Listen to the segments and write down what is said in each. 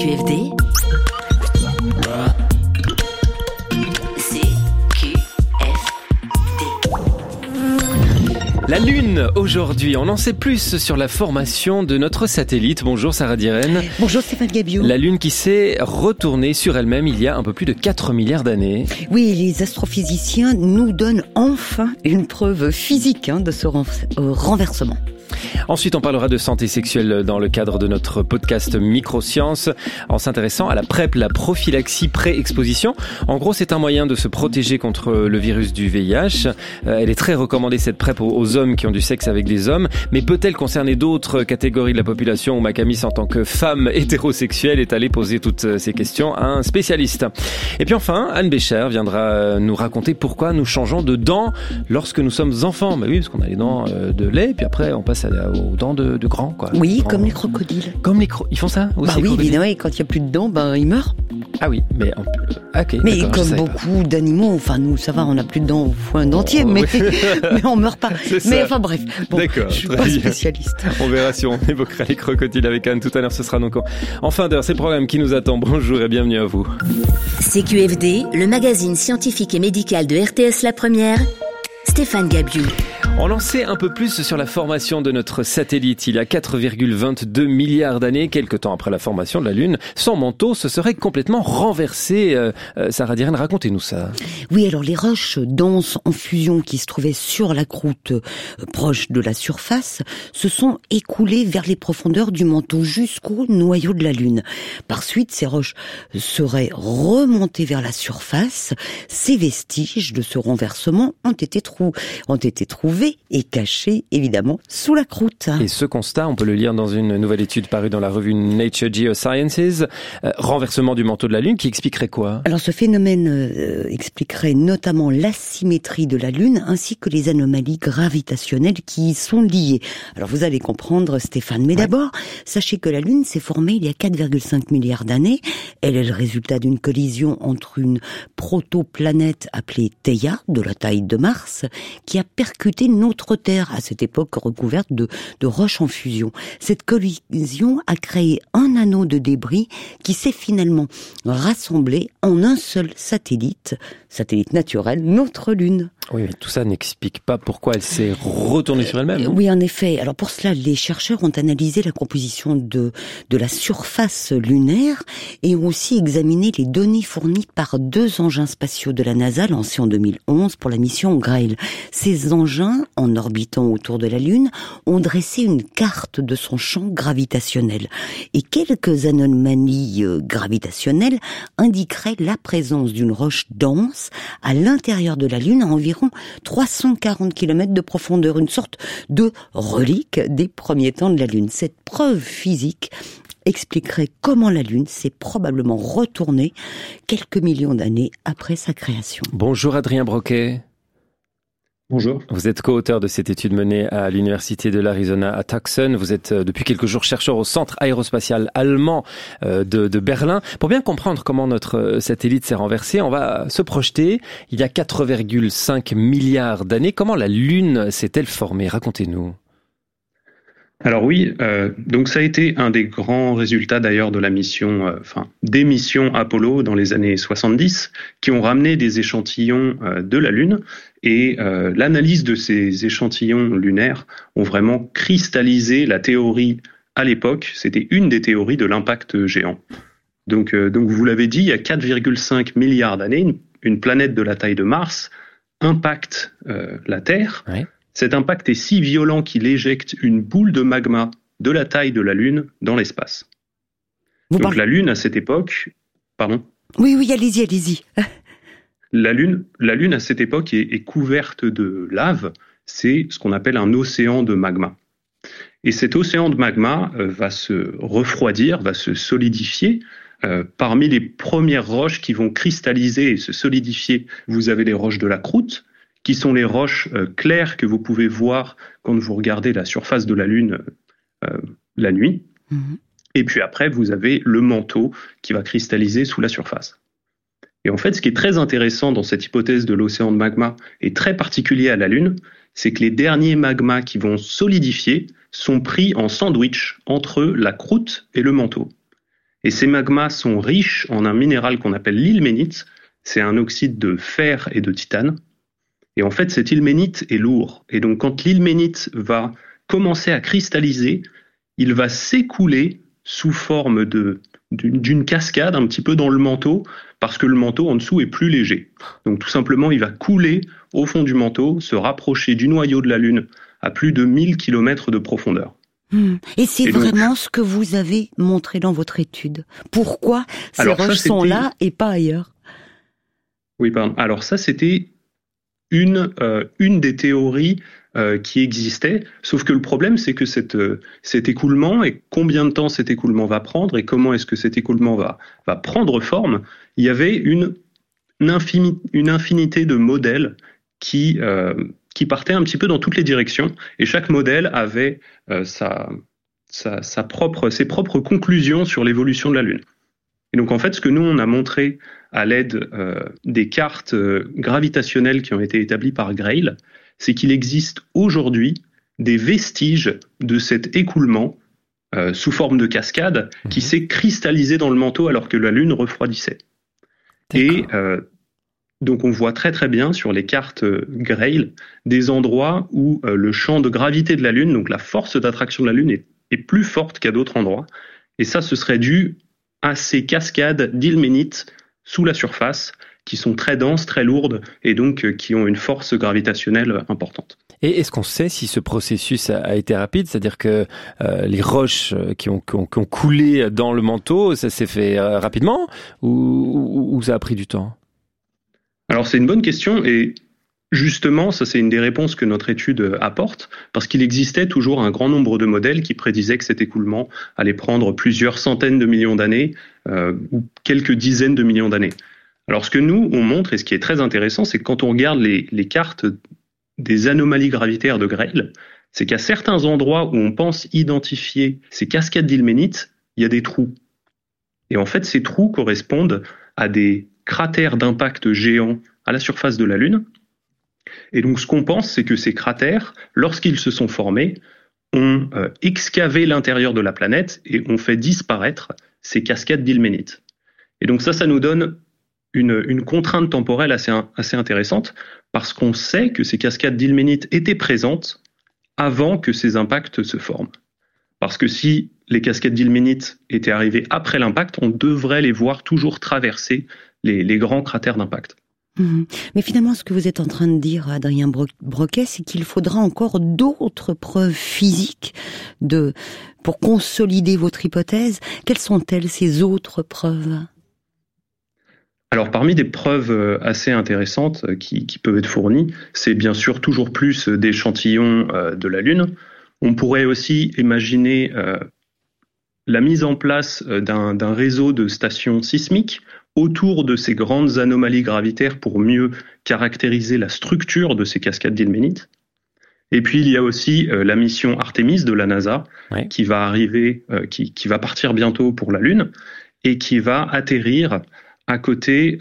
CQFD. La Lune, aujourd'hui, on en sait plus sur la formation de notre satellite. Bonjour Sarah Diren. Bonjour Stéphane Gabiou. La Lune qui s'est retournée sur elle-même il y a un peu plus de 4 milliards d'années. Oui, les astrophysiciens nous donnent enfin une preuve physique de ce renversement. Ensuite, on parlera de santé sexuelle dans le cadre de notre podcast Microsciences, en s'intéressant à la PrEP, la prophylaxie pré-exposition. En gros, c'est un moyen de se protéger contre le virus du VIH. Elle est très recommandée, cette PrEP, aux hommes qui ont du sexe avec des hommes. Mais peut-elle concerner d'autres catégories de la population où Macamis, en tant que femme hétérosexuelle, est allée poser toutes ces questions à un spécialiste. Et puis enfin, Anne Bécher viendra nous raconter pourquoi nous changeons de dents lorsque nous sommes enfants. Bah oui, parce qu'on a les dents de lait, puis après on passe aux dents de grands, quoi. Oui, grands, comme les crocodiles. Comme ils font ça aussi? Oui, évidemment, et quand il n'y a plus de dents, ils meurent. Ah oui, mais okay, mais comme beaucoup d'animaux, enfin nous, ça va, on n'a plus de dents au foin dentier, mais on meurt pas. Mais enfin bref, d'accord, je suis pas spécialiste. On verra si on évoquera les crocodiles avec Anne tout à l'heure, ce sera donc en fin d'heure. C'est le programme qui nous attend. Bonjour et bienvenue à vous. CQFD, le magazine scientifique et médical de RTS La Première, Stéphane Gabiou. On en sait un peu plus sur la formation de notre satellite. Il y a 4,22 milliards d'années, quelque temps après la formation de la Lune, son manteau se serait complètement renversé. Sarah Diren, racontez-nous ça. Oui, alors les roches denses en fusion qui se trouvaient sur la croûte proche de la surface se sont écoulées vers les profondeurs du manteau jusqu'au noyau de la Lune. Par suite, ces roches seraient remontées vers la surface. Ces vestiges de ce renversement ont été trouvés et cachés, évidemment, sous la croûte. Et ce constat, on peut le lire dans une nouvelle étude parue dans la revue Nature Geosciences, renversement du manteau de la Lune, qui expliquerait quoi? Alors ce phénomène expliquerait notamment l'asymétrie de la Lune, ainsi que les anomalies gravitationnelles qui y sont liées. Alors vous allez comprendre, Stéphane, mais d'abord, sachez que la Lune s'est formée il y a 4,5 milliards d'années. Elle est le résultat d'une collision entre une protoplanète appelée Theia, de la taille de Mars, qui a percuté notre Terre, à cette époque recouverte de roches en fusion. Cette collision a créé un anneau de débris qui s'est finalement rassemblé en un seul satellite naturel, notre Lune. Oui, mais tout ça n'explique pas pourquoi elle s'est retournée sur elle-même. Oui, en effet. Alors pour cela, les chercheurs ont analysé la composition de la surface lunaire et ont aussi examiné les données fournies par 2 engins spatiaux de la NASA lancés en 2011 pour la mission Grail. Ces engins, en orbitant autour de la Lune, ont dressé une carte de son champ gravitationnel. Et quelques anomalies gravitationnelles indiqueraient la présence d'une roche dense à l'intérieur de la Lune à environ 340 km de profondeur, une sorte de relique des premiers temps de la Lune. Cette preuve physique expliquerait comment la Lune s'est probablement retournée quelques millions d'années après sa création. Bonjour Adrien Broquet. Bonjour. Vous êtes co-auteur de cette étude menée à l'Université de l'Arizona à Tucson. Vous êtes depuis quelques jours chercheur au Centre aérospatial allemand de Berlin. Pour bien comprendre comment notre satellite s'est renversé, on va se projeter il y a 4,5 milliards d'années. Comment la Lune s'est-elle formée? Racontez-nous. Alors oui, donc ça a été un des grands résultats d'ailleurs de la mission, des missions Apollo dans les années 70, qui ont ramené des échantillons de la Lune. Et l'analyse de ces échantillons lunaires ont vraiment cristallisé la théorie à l'époque. C'était une des théories de l'impact géant. Donc vous l'avez dit, il y a 4,5 milliards d'années, une planète de la taille de Mars impacte la Terre. Ouais. Cet impact est si violent qu'il éjecte une boule de magma de la taille de la Lune dans l'espace. Donc la Lune à cette époque... Pardon ? Oui, allez-y. La Lune à cette époque est couverte de lave. C'est ce qu'on appelle un océan de magma. Et cet océan de magma va se refroidir, va se solidifier. Parmi les premières roches qui vont cristalliser et se solidifier, vous avez les roches de la croûte, qui sont les roches claires que vous pouvez voir quand vous regardez la surface de la Lune la nuit. Mmh. Et puis après, vous avez le manteau qui va cristalliser sous la surface. Et en fait, ce qui est très intéressant dans cette hypothèse de l'océan de magma et très particulier à la Lune, c'est que les derniers magmas qui vont solidifier sont pris en sandwich entre la croûte et le manteau. Et ces magmas sont riches en un minéral qu'on appelle l'ilménite. C'est un oxyde de fer et de titane. Et en fait, cet ilménite est lourd. Et donc, quand l'ilménite va commencer à cristalliser, il va s'écouler sous forme d'une cascade un petit peu dans le manteau, parce que le manteau en dessous est plus léger. Donc tout simplement, il va couler au fond du manteau, se rapprocher du noyau de la Lune à plus de 1000 km de profondeur. Et c'est vraiment ce que vous avez montré dans votre étude. Pourquoi ces roches sont là et pas ailleurs? Oui, pardon. Alors ça, c'était une des théories qui existait, sauf que le problème, c'est que cet écoulement, et combien de temps cet écoulement va prendre, et comment est-ce que cet écoulement va prendre forme, il y avait une infinité de modèles qui partaient un petit peu dans toutes les directions, et chaque modèle avait ses propres conclusions sur l'évolution de la Lune. Et donc en fait, ce que nous, on a montré à l'aide des cartes gravitationnelles qui ont été établies par Grail, c'est qu'il existe aujourd'hui des vestiges de cet écoulement sous forme de cascade qui s'est cristallisé dans le manteau alors que la Lune refroidissait. D'accord. Et donc on voit très très bien sur les cartes Grail des endroits où le champ de gravité de la Lune, donc la force d'attraction de la Lune, est plus forte qu'à d'autres endroits. Et ça, ce serait dû à ces cascades d'ilménite sous la surface, qui sont très denses, très lourdes, et donc qui ont une force gravitationnelle importante. Et est-ce qu'on sait si ce processus a été rapide? C'est-à-dire que les roches qui ont coulé dans le manteau, ça s'est fait rapidement ou ça a pris du temps? Alors c'est une bonne question, et justement, ça c'est une des réponses que notre étude apporte, parce qu'il existait toujours un grand nombre de modèles qui prédisaient que cet écoulement allait prendre plusieurs centaines de millions d'années, ou quelques dizaines de millions d'années. Alors ce que nous, on montre, et ce qui est très intéressant, c'est que quand on regarde les cartes des anomalies gravitaires de Grail, c'est qu'à certains endroits où on pense identifier ces cascades d'ilménite, il y a des trous. Et en fait, ces trous correspondent à des cratères d'impact géants à la surface de la Lune. Et donc ce qu'on pense, c'est que ces cratères, lorsqu'ils se sont formés, ont excavé l'intérieur de la planète et ont fait disparaître ces cascades d'ilménite. Et donc ça nous donne une contrainte temporelle assez intéressante, parce qu'on sait que ces cascades d'ilménite étaient présentes avant que ces impacts se forment. Parce que si les cascades d'ilménite étaient arrivées après l'impact, on devrait les voir toujours traverser les grands cratères d'impact. Mais finalement, ce que vous êtes en train de dire, Adrien Broquet, c'est qu'il faudra encore d'autres preuves physiques pour consolider votre hypothèse. Quelles sont-elles, ces autres preuves ? Alors, parmi des preuves assez intéressantes qui peuvent être fournies, c'est bien sûr toujours plus d'échantillons de la Lune. On pourrait aussi imaginer la mise en place d'un réseau de stations sismiques autour de ces grandes anomalies gravitaires pour mieux caractériser la structure de ces cascades d'ilménite. Et puis il y a aussi la mission Artemis de la NASA, qui va arriver, qui va partir bientôt pour la Lune et qui va atterrir à côté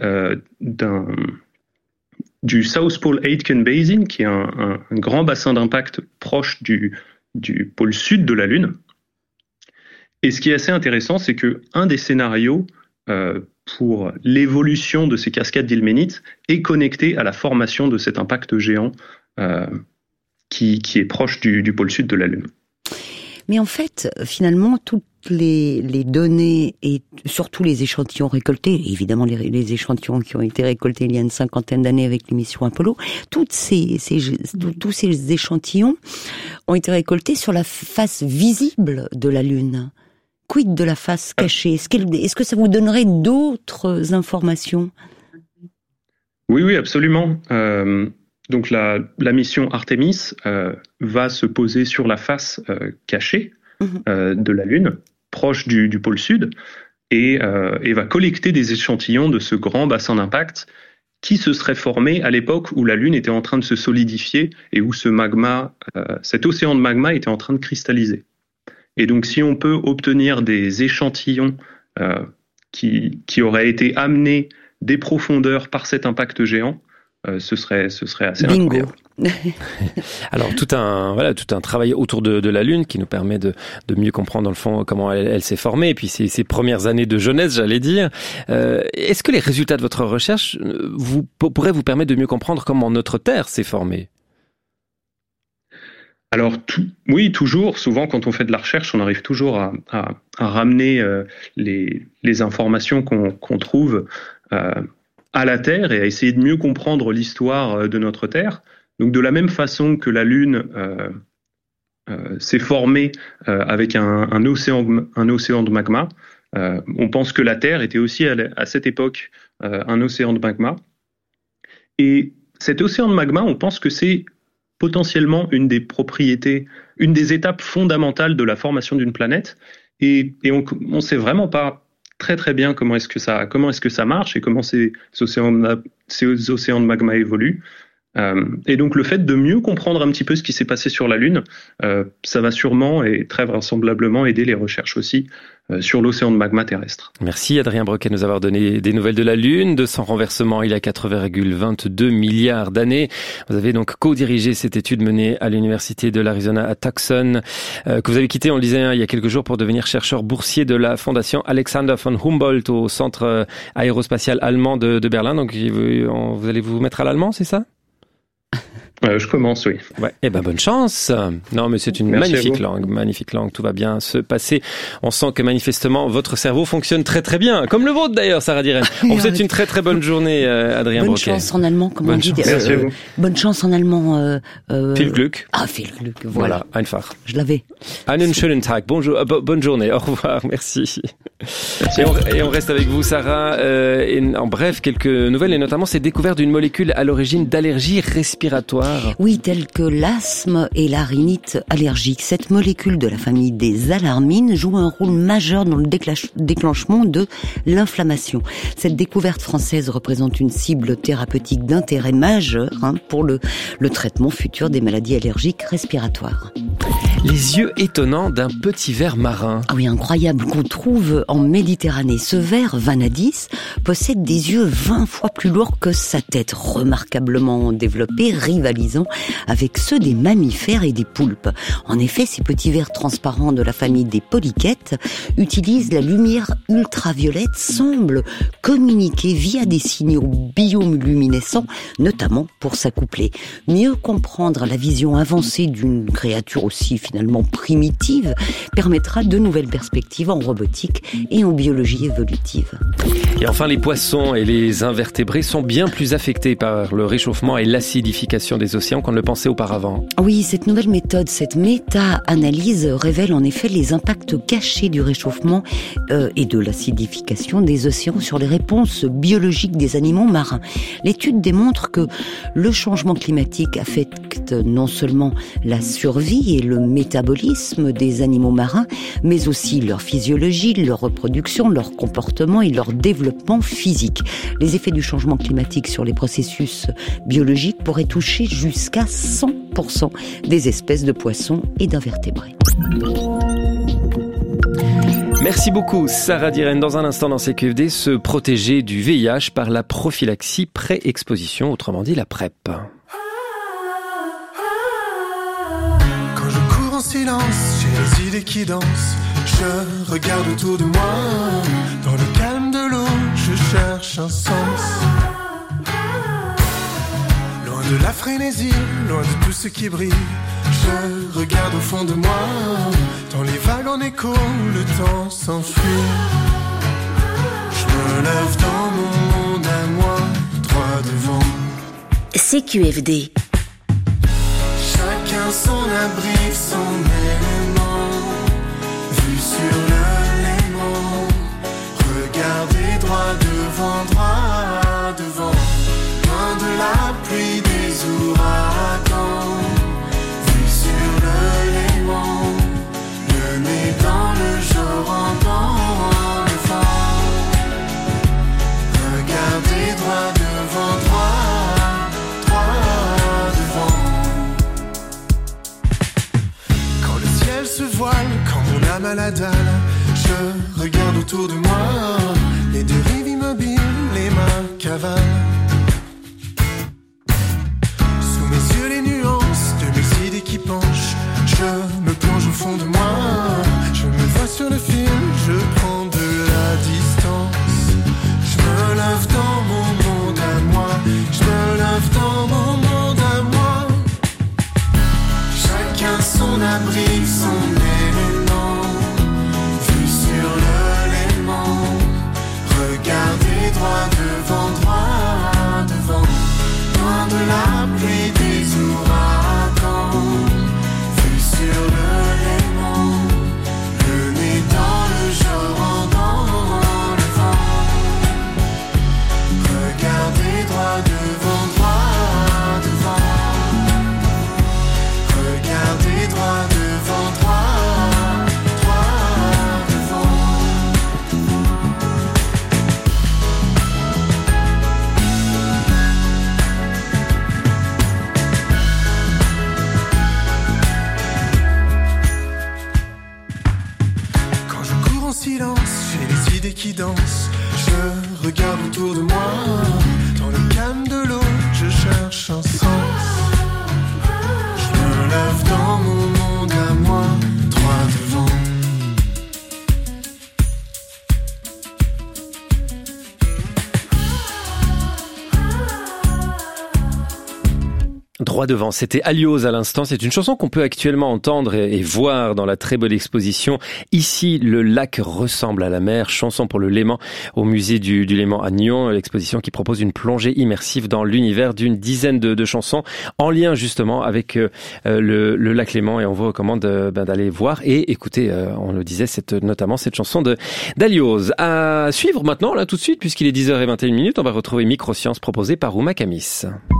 du South Pole Aitken Basin, qui est un grand bassin d'impact proche du pôle sud de la Lune. Et ce qui est assez intéressant, c'est qu'un des scénarios pour l'évolution de ces cascades d'ilménite est connecté à la formation de cet impact géant qui est proche du pôle sud de la Lune. Mais en fait, finalement, toutes les données et surtout les échantillons récoltés, évidemment les échantillons qui ont été récoltés il y a une 50aine d'années avec l'émission Apollo, tous ces échantillons ont été récoltés sur la face visible de la Lune. Quid de la face cachée ? Est-ce que ça vous donnerait d'autres informations ? Oui, absolument. Donc la mission Artemis va se poser sur la face cachée de la Lune, proche du pôle sud, et va collecter des échantillons de ce grand bassin d'impact qui se serait formé à l'époque où la Lune était en train de se solidifier et où ce magma, cet océan de magma était en train de cristalliser. Et donc si on peut obtenir des échantillons qui auraient été amenés des profondeurs par cet impact géant, ce serait assez Bingo. incroyable. Alors tout un travail autour de la Lune qui nous permet de mieux comprendre dans le fond comment elle s'est formée et puis ses premières années de jeunesse, j'allais dire. Est-ce que les résultats de votre recherche pourraient vous permettre de mieux comprendre comment notre Terre s'est formée ? Alors oui, toujours. Souvent, quand on fait de la recherche, on arrive toujours à ramener les informations qu'on trouve à la Terre et à essayer de mieux comprendre l'histoire de notre Terre. Donc, de la même façon que la Lune s'est formée avec un océan de magma, on pense que la Terre était aussi à cette époque un océan de magma. Et cet océan de magma, on pense que c'est potentiellement une des étapes fondamentales de la formation d'une planète. Et on sait vraiment pas très très bien comment est-ce que ça marche et comment ces océans de magma évoluent. Et donc le fait de mieux comprendre un petit peu ce qui s'est passé sur la Lune, ça va sûrement et très vraisemblablement aider les recherches aussi sur l'océan de magma terrestre. Merci Adrien Broquet de nous avoir donné des nouvelles de la Lune, de son renversement il y a 4,22 milliards d'années. Vous avez donc co-dirigé cette étude menée à l'université de l'Arizona à Tucson, que vous avez quitté, on le disait, il y a quelques jours pour devenir chercheur boursier de la fondation Alexander von Humboldt au centre aérospatial allemand de Berlin. Donc vous allez vous mettre à l'allemand, c'est ça ? Je commence, oui. Ouais. Eh ben, bonne chance. Non, mais c'est une magnifique langue. Tout va bien se passer. On sent que manifestement, votre cerveau fonctionne très très bien. Comme le vôtre d'ailleurs, Sarah Diren. On vous souhaite une très très bonne journée, Adrien Broquet. Bonne chance en allemand, comme on dit. Merci à vous. Bonne chance en allemand. Viel Glück. Ah, viel Glück, voilà. Einfach. Je l'avais. Einen schönen Tag. Bonjour, bonne journée. Au revoir. Merci. Et on reste avec vous, Sarah. En bref, quelques nouvelles et notamment cette découverte d'une molécule à l'origine d'allergies respiratoires. Oui, telle que l'asthme et la rhinite allergique. Cette molécule de la famille des alarmines joue un rôle majeur dans le déclenchement de l'inflammation. Cette découverte française représente une cible thérapeutique d'intérêt majeur pour le traitement futur des maladies allergiques respiratoires. Les yeux étonnants d'un petit ver marin. Ah oui, incroyable, qu'on trouve en Méditerranée. Ce ver, Vanadis, possède des yeux 20 fois plus lourds que sa tête, remarquablement développés, rivalisant avec ceux des mammifères et des poulpes. En effet, ces petits vers transparents de la famille des polychètes utilisent la lumière ultraviolette, semblent communiquer via des signaux bioluminescents, notamment pour s'accoupler. Mieux comprendre la vision avancée d'une créature aussi finalement primitive permettra de nouvelles perspectives en robotique et en biologie évolutive. Et enfin, les poissons et les invertébrés sont bien plus affectés par le réchauffement et l'acidification des océans qu'on ne le pensait auparavant. Oui, cette nouvelle méthode, cette méta-analyse révèle en effet les impacts cachés du réchauffement et de l'acidification des océans sur les réponses biologiques des animaux marins. L'étude démontre que le changement climatique affecte non seulement la survie et le métabolisme des animaux marins, mais aussi leur physiologie, leur reproduction, leur comportement et leur développement physique. Les effets du changement climatique sur les processus biologiques pourraient toucher jusqu'à 100% des espèces de poissons et d'invertébrés. Merci beaucoup, Sarah Diren. Dans un instant, dans CQFD, se protéger du VIH par la prophylaxie pré-exposition, autrement dit la PrEP. Quand je cours en silence, j'ai les idées qui dansent. Je regarde autour de moi. Dans le calme de l'eau, je cherche un sens. Loin de la frénésie, loin de tout ce qui brille. Je regarde au fond de moi. Dans les vagues en écho, le temps s'enfuit. Je me lève dans mon monde à moi, droit devant. CQFD. Chacun son abri, son élément. Vue sur le léman. Regardez droit devant. Loin de la pluie des ouragans. Vue sur le léman. Le nez dans le jour en dans le vent. Regardez droit devant. Quand le ciel se voile, quand mon âme à la dalle, je regarde autour de moi. Les deux rives immobiles, les mains cavalent. fond de moi. Je me vois sur le film, je prends de la distance. Je me lève dans mon monde à moi. Je me lève dans mon monde à moi. Chacun son abri, son élément. Vue sur le Léman. Regardez droit devant, droit devant. Loin de la pluie des ouragans. Vue sur le Léman. Le nez dans le jour dans le vent. Regardez droit devant, droit devant. Regardez droit devant, droit devant. Quand je cours en silence, j'ai les idées qui dansent. Je regarde autour de moi. Dans le calme de l'eau, je cherche un sens. Je me lève dans mon monde à moi, droit devant. Droit devant, c'était Aliose à l'instant. C'est une chanson qu'on peut actuellement entendre et voir dans la très belle exposition. Ici, le lac ressemble à la mer, chanson pour le Léman au musée du Léman à Nyon. L'exposition qui propose une plongée immersive dans l'univers d'une dizaine de chansons en lien justement avec le lac Léman. Et on vous recommande d'aller voir et écouter, on le disait, notamment cette chanson d'Aliose. À suivre maintenant, là tout de suite, puisqu'il est 10h21, on va retrouver Microsciences proposée par Ouma Kamis.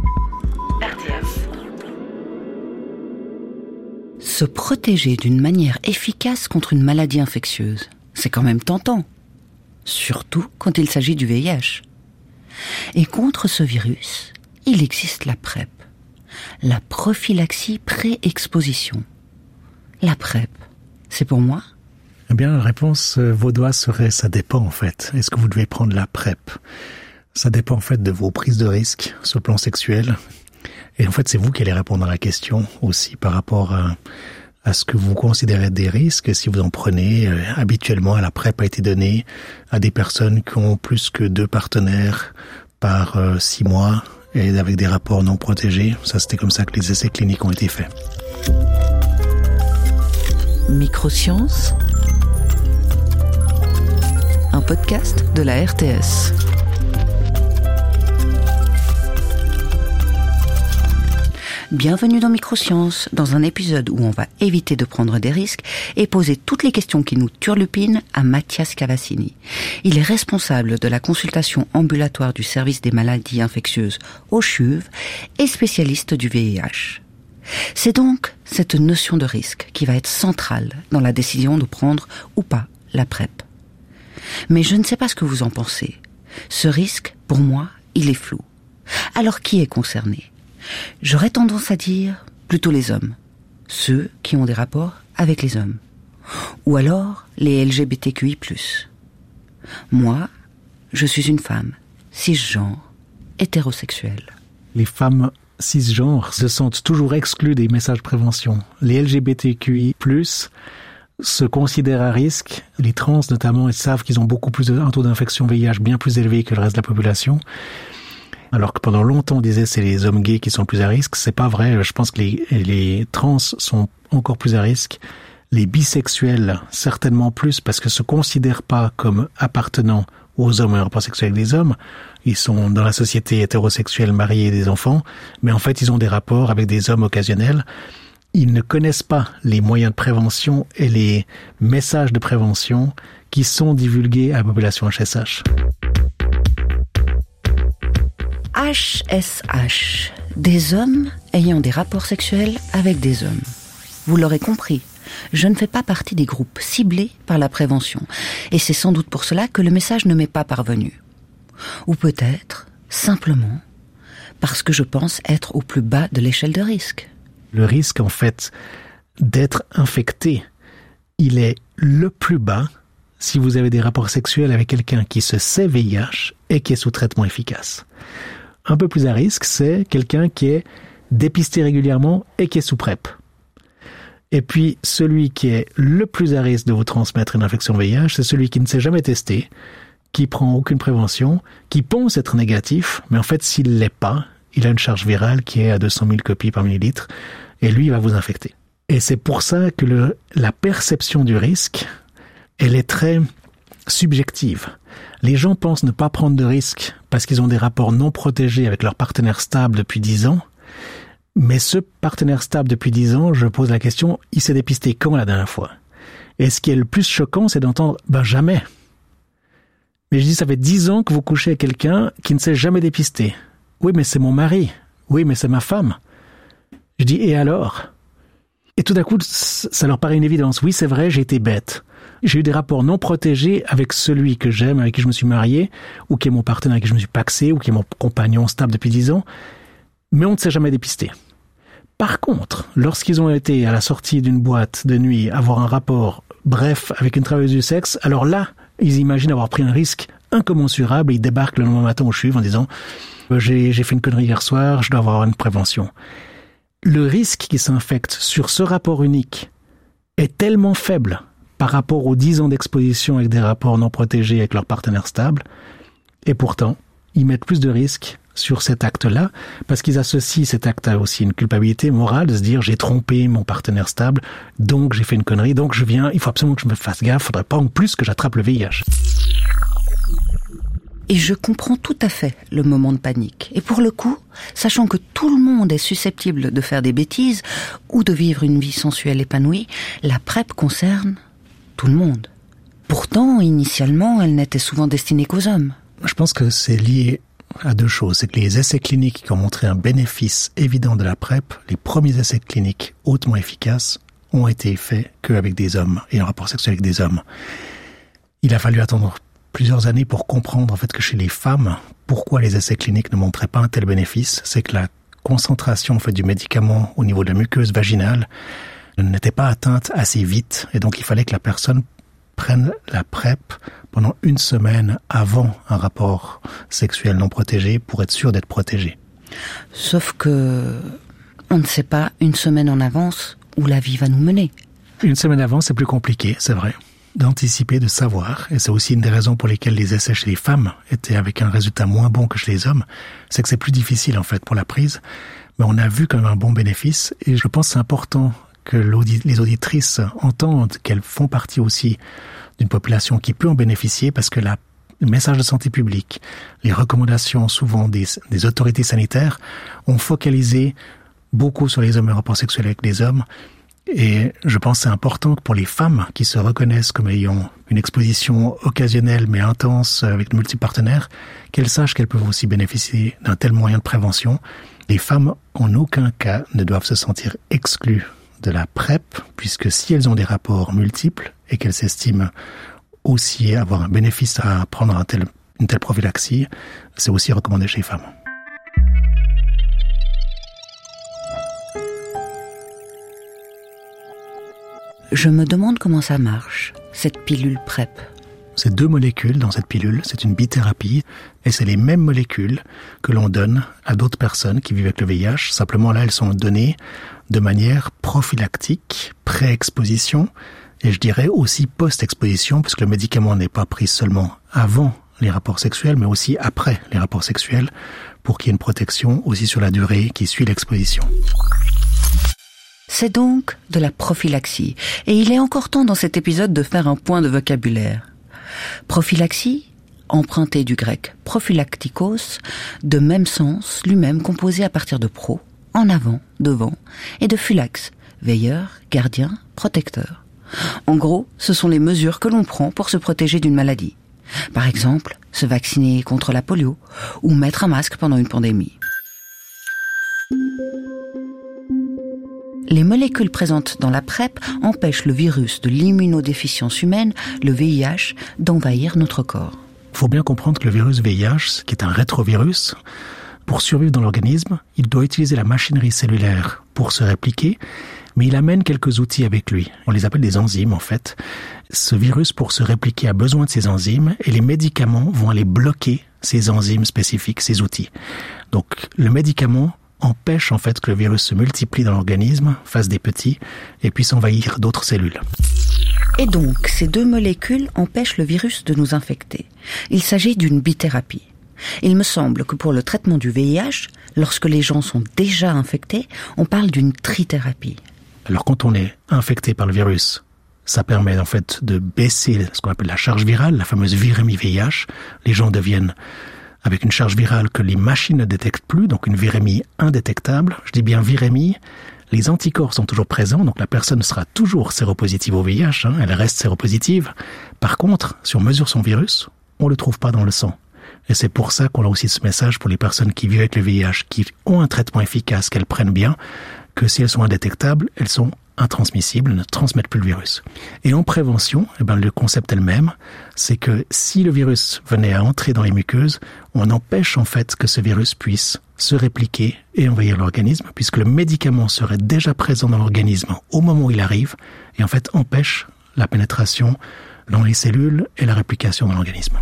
Se protéger d'une manière efficace contre une maladie infectieuse, c'est quand même tentant. Surtout quand il s'agit du VIH. Et contre ce virus, il existe la PrEP. La prophylaxie pré-exposition. La PrEP, c'est pour moi ? Eh bien, la réponse vaudoise serait ça dépend en fait. Est-ce que vous devez prendre la PrEP ? Ça dépend en fait de vos prises de risque sur le plan sexuel. Et en fait, c'est vous qui allez répondre à la question aussi par rapport à ce que vous considérez des risques. Si vous en prenez, habituellement, la PrEP a été donnée à des personnes qui ont plus que 2 partenaires par 6 mois et avec des rapports non protégés. Ça, c'était comme ça que les essais cliniques ont été faits. Microsciences, un podcast de la RTS. Bienvenue dans Microsciences, dans un épisode où on va éviter de prendre des risques et poser toutes les questions qui nous turlupinent à Mathias Cavassini. Il est responsable de la consultation ambulatoire du service des maladies infectieuses au CHUV et spécialiste du VIH. C'est donc cette notion de risque qui va être centrale dans la décision de prendre ou pas la PrEP. Mais je ne sais pas ce que vous en pensez. Ce risque, pour moi, il est flou. Alors qui est concerné ? J'aurais tendance à dire plutôt les hommes, ceux qui ont des rapports avec les hommes, ou alors les LGBTQI+. Moi, je suis une femme, cisgenre, hétérosexuelle. Les femmes cisgenres se sentent toujours exclues des messages de prévention. Les LGBTQI+, se considèrent à risque. Les trans, notamment, ils savent qu'ils ont beaucoup plus un taux d'infection VIH bien plus élevé que le reste de la population. Alors que pendant longtemps, on disait c'est les hommes gays qui sont plus à risque. C'est pas vrai. Je pense que les trans sont encore plus à risque. Les bisexuels, certainement plus, parce que se considèrent pas comme appartenant aux hommes et aux rapports sexuels avec des hommes. Ils sont dans la société hétérosexuelle, mariés et des enfants. Mais en fait, ils ont des rapports avec des hommes occasionnels. Ils ne connaissent pas les moyens de prévention et les messages de prévention qui sont divulgués à la population HSH. HSH, des hommes ayant des rapports sexuels avec des hommes. Vous l'aurez compris, je ne fais pas partie des groupes ciblés par la prévention. Et c'est sans doute pour cela que le message ne m'est pas parvenu. Ou peut-être, simplement, parce que je pense être au plus bas de l'échelle de risque. Le risque, en fait, d'être infecté, il est le plus bas si vous avez des rapports sexuels avec quelqu'un qui se sait VIH et qui est sous traitement efficace. Un peu plus à risque, c'est quelqu'un qui est dépisté régulièrement et qui est sous PrEP. Et puis, celui qui est le plus à risque de vous transmettre une infection VIH, c'est celui qui ne s'est jamais testé, qui prend aucune prévention, qui pense être négatif, mais en fait, s'il l'est pas, il a une charge virale qui est à 200 000 copies par millilitre, et lui, il va vous infecter. Et c'est pour ça que la perception du risque, elle est très subjective. Les gens pensent ne pas prendre de risques parce qu'ils ont des rapports non protégés avec leur partenaire stable depuis 10 ans. Mais ce partenaire stable depuis 10 ans, je pose la question, il s'est dépisté quand la dernière fois? Et ce qui est le plus choquant, c'est d'entendre, jamais. Mais je dis, ça fait 10 ans que vous couchez avec quelqu'un qui ne s'est jamais dépisté. Oui, mais c'est mon mari. Oui, mais c'est ma femme. Je dis, et alors? Et tout d'un coup, ça leur paraît une évidence. Oui, c'est vrai, j'ai été bête. J'ai eu des rapports non protégés avec celui que j'aime, avec qui je me suis marié, ou qui est mon partenaire avec qui je me suis pacsé, ou qui est mon compagnon stable depuis 10 ans. Mais on ne s'est jamais dépisté. Par contre, lorsqu'ils ont été à la sortie d'une boîte de nuit, avoir un rapport, bref, avec une travailleuse du sexe, alors là, ils imaginent avoir pris un risque incommensurable et ils débarquent le lendemain matin au CHUV en disant « j'ai fait une connerie hier soir, je dois avoir une prévention ». Le risque qui s'infecte sur ce rapport unique est tellement faible par rapport aux 10 ans d'exposition avec des rapports non protégés avec leur partenaire stable, et pourtant, ils mettent plus de risques sur cet acte-là, parce qu'ils associent cet acte à aussi une culpabilité morale de se dire j'ai trompé mon partenaire stable, donc j'ai fait une connerie, donc il faut absolument que je me fasse gaffe, faudrait pas en plus que j'attrape le VIH. Et je comprends tout à fait le moment de panique. Et pour le coup, sachant que tout le monde est susceptible de faire des bêtises ou de vivre une vie sensuelle épanouie, la PrEP concerne tout le monde. Pourtant, initialement, elle n'était souvent destinée qu'aux hommes. Je pense que c'est lié à deux choses. C'est que les essais cliniques qui ont montré un bénéfice évident de la PrEP, les premiers essais cliniques hautement efficaces, ont été faits qu'avec des hommes et en rapport sexuel avec des hommes. Il a fallu attendre plusieurs années pour comprendre en fait que chez les femmes, pourquoi les essais cliniques ne montraient pas un tel bénéfice. C'est que la concentration en fait du médicament au niveau de la muqueuse vaginale n'était pas atteinte assez vite et donc il fallait que la personne prenne la PrEP pendant 1 semaine avant un rapport sexuel non protégé pour être sûr d'être protégé. Sauf que on ne sait pas 1 semaine en avance où la vie va nous mener. 1 semaine avant, c'est plus compliqué, c'est vrai, d'anticiper, de savoir. Et c'est aussi une des raisons pour lesquelles les essais chez les femmes étaient avec un résultat moins bon que chez les hommes. C'est que c'est plus difficile en fait pour la prise. Mais on a vu quand même un bon bénéfice. Et je pense que c'est important que les auditrices entendent qu'elles font partie aussi d'une population qui peut en bénéficier parce que le message de santé publique, les recommandations souvent des autorités sanitaires ont focalisé beaucoup sur les hommes et les rapports sexuels avec les hommes. Et je pense que c'est important que pour les femmes qui se reconnaissent comme ayant une exposition occasionnelle mais intense avec de multiples partenaires, qu'elles sachent qu'elles peuvent aussi bénéficier d'un tel moyen de prévention. Les femmes, en aucun cas, ne doivent se sentir exclues de la PrEP, puisque si elles ont des rapports multiples et qu'elles s'estiment aussi avoir un bénéfice à prendre une telle prophylaxie, c'est aussi recommandé chez les femmes. Je me demande comment ça marche, cette pilule PrEP. C'est 2 molécules dans cette pilule, c'est une bithérapie, et c'est les mêmes molécules que l'on donne à d'autres personnes qui vivent avec le VIH. Simplement là, elles sont données de manière prophylactique, pré-exposition, et je dirais aussi post-exposition, puisque le médicament n'est pas pris seulement avant les rapports sexuels, mais aussi après les rapports sexuels, pour qu'il y ait une protection aussi sur la durée qui suit l'exposition. C'est donc de la prophylaxie, et il est encore temps dans cet épisode de faire un point de vocabulaire. Prophylaxie, emprunté du grec prophylactikos, de même sens, lui-même composé à partir de pro, en avant, devant, et de phylax, veilleur, gardien, protecteur. En gros, ce sont les mesures que l'on prend pour se protéger d'une maladie. Par exemple, se vacciner contre la polio, ou mettre un masque pendant une pandémie. Les molécules présentes dans la PrEP empêchent le virus de l'immunodéficience humaine, le VIH, d'envahir notre corps. Il faut bien comprendre que le virus VIH, qui est un rétrovirus, pour survivre dans l'organisme, il doit utiliser la machinerie cellulaire pour se répliquer, mais il amène quelques outils avec lui. On les appelle des enzymes, en fait. Ce virus, pour se répliquer, a besoin de ces enzymes, et les médicaments vont aller bloquer ces enzymes spécifiques, ces outils. Donc, le médicament empêche en fait que le virus se multiplie dans l'organisme, fasse des petits et puisse envahir d'autres cellules. Et donc, ces 2 molécules empêchent le virus de nous infecter. Il s'agit d'une bithérapie. Il me semble que pour le traitement du VIH, lorsque les gens sont déjà infectés, on parle d'une trithérapie. Alors quand on est infecté par le virus, ça permet en fait de baisser ce qu'on appelle la charge virale, la fameuse virémie VIH. Les gens deviennent avec une charge virale que les machines ne détectent plus, donc une virémie indétectable. Je dis bien virémie. Les anticorps sont toujours présents, donc la personne sera toujours séropositive au VIH, elle reste séropositive. Par contre, si on mesure son virus, on le trouve pas dans le sang. Et c'est pour ça qu'on a aussi ce message pour les personnes qui vivent avec le VIH, qui ont un traitement efficace, qu'elles prennent bien, que si elles sont indétectables, elles sont intransmissibles, ne transmettent plus le virus. Et en prévention, le concept est le même, c'est que si le virus venait à entrer dans les muqueuses, on empêche en fait que ce virus puisse se répliquer et envahir l'organisme, puisque le médicament serait déjà présent dans l'organisme au moment où il arrive, et en fait empêche la pénétration dans les cellules et la réplication dans l'organisme.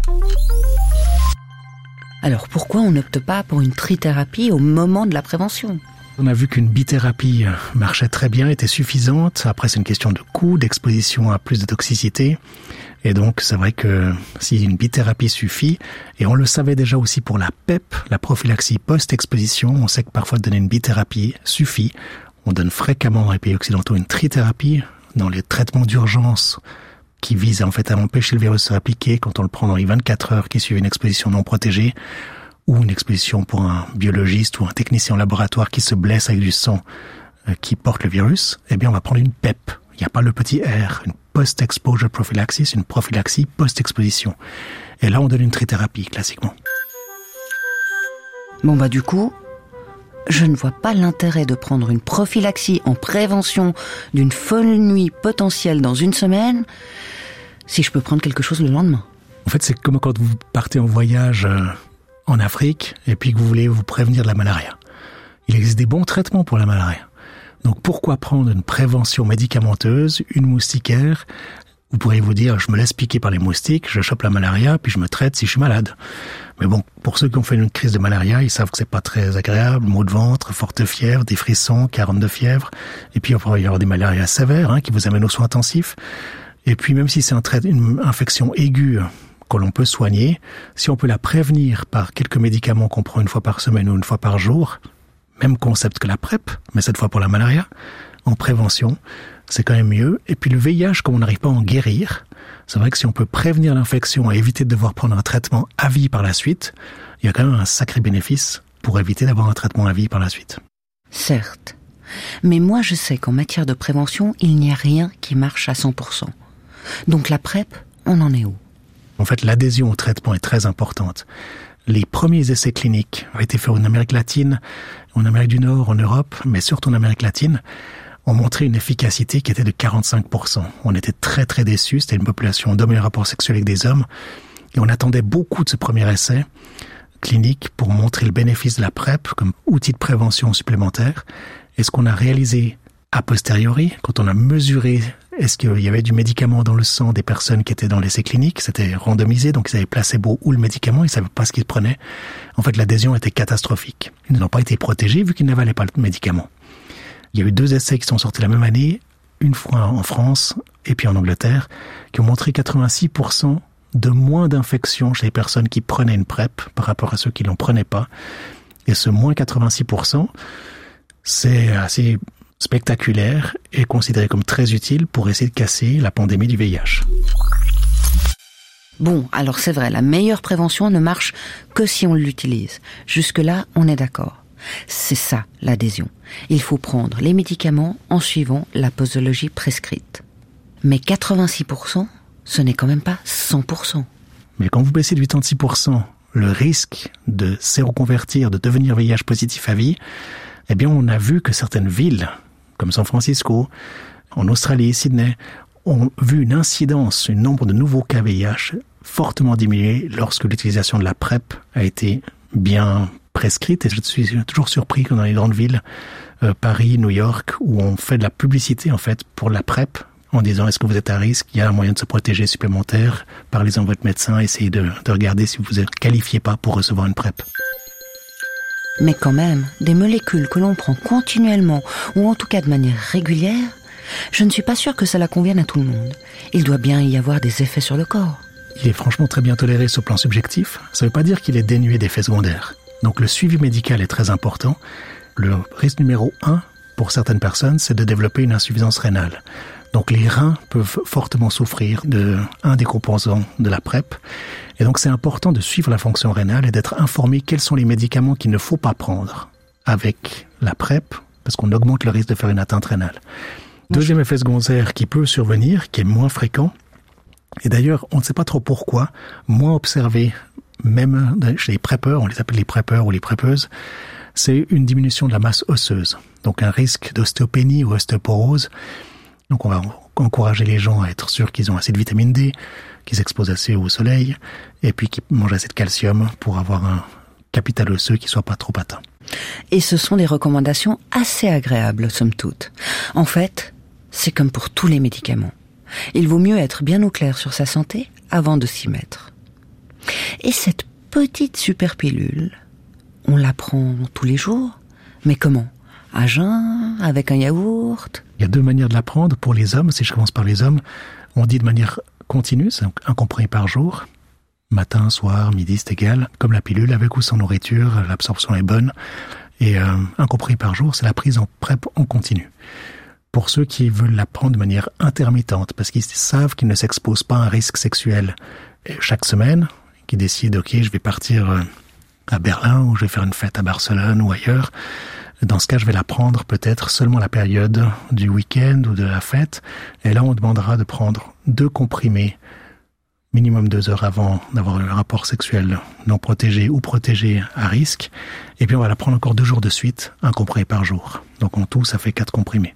Alors pourquoi on n'opte pas pour une trithérapie au moment de la prévention ? On a vu qu'une bithérapie marchait très bien, était suffisante. Après, c'est une question de coût, d'exposition à plus de toxicité. Et donc, c'est vrai que si une bithérapie suffit, et on le savait déjà aussi pour la PEP, la prophylaxie post-exposition, on sait que parfois donner une bithérapie suffit. On donne fréquemment dans les pays occidentaux une trithérapie dans les traitements d'urgence qui visent en fait à empêcher le virus de se répliquer quand on le prend dans les 24 heures qui suivent une exposition non protégée, ou une exposition pour un biologiste ou un technicien en laboratoire qui se blesse avec du sang qui porte le virus, eh bien on va prendre une PEP. Il n'y a pas le petit R, une post-exposure prophylaxis, une prophylaxie post-exposition. Et là on donne une trithérapie classiquement. Bon du coup, je ne vois pas l'intérêt de prendre une prophylaxie en prévention d'une folle nuit potentielle dans une semaine si je peux prendre quelque chose le lendemain. En fait, c'est comme quand vous partez en voyage en Afrique et puis que vous voulez vous prévenir de la malaria. Il existe des bons traitements pour la malaria. Donc pourquoi prendre une prévention médicamenteuse, une moustiquaire? Vous pourriez vous dire, je me laisse piquer par les moustiques, je chope la malaria, puis je me traite si je suis malade. Mais bon, pour ceux qui ont fait une crise de malaria, ils savent que c'est pas très agréable, maux de ventre, forte fièvre, des frissons, 40 de fièvre. Et puis, il va y avoir des malarias sévères, qui vous amènent aux soins intensifs. Et puis, même si c'est une infection aiguë que l'on peut soigner, si on peut la prévenir par quelques médicaments qu'on prend une fois par semaine ou une fois par jour, même concept que la PrEP, mais cette fois pour la malaria, en prévention, c'est quand même mieux. Et puis le VIH, comme on n'arrive pas à en guérir, c'est vrai que si on peut prévenir l'infection et éviter de devoir prendre un traitement à vie par la suite, il y a quand même un sacré bénéfice pour éviter d'avoir un traitement à vie par la suite. Certes. Mais moi, je sais qu'en matière de prévention, il n'y a rien qui marche à 100%. Donc la PrEP, on en est où ? En fait, l'adhésion au traitement est très importante. Les premiers essais cliniques ont été faits en Amérique latine, en Amérique du Nord, en Europe, mais surtout en Amérique latine, ont montré une efficacité qui était de 45%. On était très très déçus, c'était une population d'hommes et un rapport sexuel avec des hommes, et on attendait beaucoup de ce premier essai clinique pour montrer le bénéfice de la PrEP comme outil de prévention supplémentaire. Et ce qu'on a réalisé a posteriori, quand on a mesuré est-ce qu'il y avait du médicament dans le sang des personnes qui étaient dans l'essai clinique, c'était randomisé, donc ils avaient placebo ou le médicament, ils ne savaient pas ce qu'ils prenaient. En fait, l'adhésion était catastrophique. Ils n'ont pas été protégés vu qu'ils n'avalaient pas le médicament. Il y a eu 2 essais qui sont sortis la même année, une fois en France et puis en Angleterre, qui ont montré 86% de moins d'infections chez les personnes qui prenaient une PrEP par rapport à ceux qui ne l'en prenaient pas. Et ce moins 86%, c'est assez spectaculaire et considéré comme très utile pour essayer de casser la pandémie du VIH. Bon, alors c'est vrai, la meilleure prévention ne marche que si on l'utilise. Jusque-là, on est d'accord. C'est ça, l'adhésion. Il faut prendre les médicaments en suivant la posologie prescrite. Mais 86%, ce n'est quand même pas 100%. Mais quand vous baissez de 86% le risque de séroconvertir, de devenir VIH positif à vie, eh bien on a vu que certaines villes, comme San Francisco, en Australie, Sydney, ont vu une incidence, un nombre de nouveaux cas VIH fortement diminuer lorsque l'utilisation de la PrEP a été bien prescrite. Et je suis toujours surpris que dans les grandes villes, Paris, New York, où on fait de la publicité en fait pour la PrEP, en disant est-ce que vous êtes à risque, il y a un moyen de se protéger supplémentaire, parlez-en à votre médecin, essayez de regarder si vous ne qualifiez pas pour recevoir une PrEP. Mais quand même, des molécules que l'on prend continuellement, ou en tout cas de manière régulière, je ne suis pas sûre que cela convienne à tout le monde. Il doit bien y avoir des effets sur le corps. Il est franchement très bien toléré sur le plan subjectif. Ça ne veut pas dire qu'il est dénué d'effets secondaires. Donc le suivi médical est très important. Le risque numéro 1 pour certaines personnes, c'est de développer une insuffisance rénale. Donc les reins peuvent fortement souffrir d'un des composants de la PrEP. Et donc c'est important de suivre la fonction rénale et d'être informé quels sont les médicaments qu'il ne faut pas prendre avec la PrEP, parce qu'on augmente le risque de faire une atteinte rénale. Deuxième effet secondaire qui peut survenir, qui est moins fréquent, et d'ailleurs on ne sait pas trop pourquoi, moins observé même chez les PrEPeurs, on les appelle les PrEPeurs ou les PrEPeuses, c'est une diminution de la masse osseuse. Donc un risque d'ostéopénie ou ostéoporose. Donc on va encourager les gens à être sûrs qu'ils ont assez de vitamine D, qu'ils s'exposent assez au soleil, et puis qu'ils mangent assez de calcium pour avoir un capital osseux qui soit pas trop atteint. Et ce sont des recommandations assez agréables, somme toute. En fait, c'est comme pour tous les médicaments. Il vaut mieux être bien au clair sur sa santé avant de s'y mettre. Et cette petite super pilule, on la prend tous les jours? Mais comment? À jeun, avec un yaourt? Il y a 2 manières de la prendre. Pour les hommes, si je commence par les hommes, on dit de manière continue, c'est donc un comprimé par jour. Matin, soir, midi, c'est égal. Comme la pilule, avec ou sans nourriture, l'absorption est bonne. Et un comprimé par jour, c'est la prise en PrEP en continu. Pour ceux qui veulent la prendre de manière intermittente, parce qu'ils savent qu'ils ne s'exposent pas à un risque sexuel chaque semaine, qui décident, ok, je vais partir à Berlin ou je vais faire une fête à Barcelone ou ailleurs. Dans ce cas, je vais la prendre peut-être seulement la période du week-end ou de la fête. Et là, on demandera de prendre 2 comprimés, minimum 2 heures avant d'avoir un rapport sexuel non protégé ou protégé à risque. Et puis, on va la prendre encore 2 jours de suite, un comprimé par jour. Donc, en tout, ça fait 4 comprimés.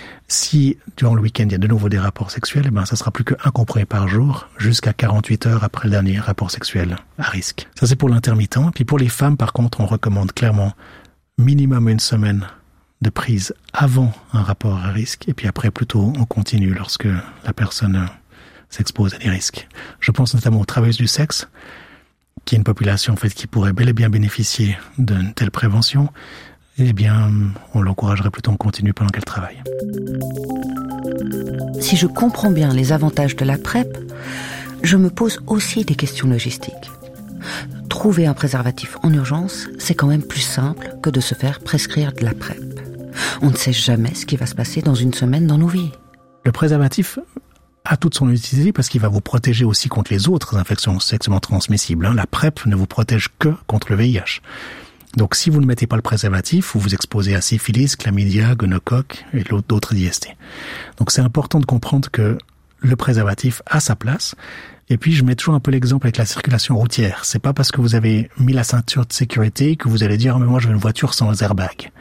Si, durant le week-end, il y a de nouveau des rapports sexuels, eh ben, ça sera plus qu'un comprimé par jour, jusqu'à 48 heures après le dernier rapport sexuel à risque. Ça, c'est pour l'intermittent. Puis pour les femmes, par contre, on recommande clairement minimum 1 semaine de prise avant un rapport à risque, et puis après plutôt on continue lorsque la personne s'expose à des risques. Je pense notamment aux travailleuses du sexe, qui est une population en fait qui pourrait bel et bien bénéficier d'une telle prévention. Eh bien, on l'encouragerait plutôt en continu pendant qu'elle travaille. Si je comprends bien les avantages de la PrEP, je me pose aussi des questions logistiques. Trouver un préservatif en urgence, c'est quand même plus simple que de se faire prescrire de la PrEP. On ne sait jamais ce qui va se passer dans une semaine dans nos vies. Le préservatif a toute son utilité parce qu'il va vous protéger aussi contre les autres infections sexuellement transmissibles. La PrEP ne vous protège que contre le VIH. Donc si vous ne mettez pas le préservatif, vous vous exposez à syphilis, chlamydia, gonocoque et d'autres IST. Donc c'est important de comprendre que le préservatif a sa place. Et puis, je mets toujours un peu l'exemple avec la circulation routière. C'est pas parce que vous avez mis la ceinture de sécurité que vous allez dire, oh, mais moi, je veux une voiture sans airbag.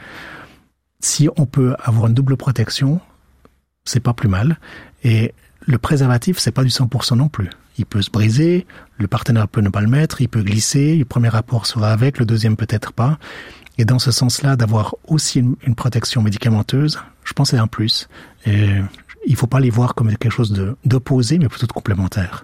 Si on peut avoir une double protection, c'est pas plus mal. Et le préservatif, c'est pas du 100% non plus. Il peut se briser, le partenaire peut ne pas le mettre, il peut glisser, le premier rapport sera avec, le deuxième peut-être pas. Et dans ce sens-là, d'avoir aussi une protection médicamenteuse, je pense que c'est un plus. Et il faut pas les voir comme quelque chose d'opposé, mais plutôt de complémentaire.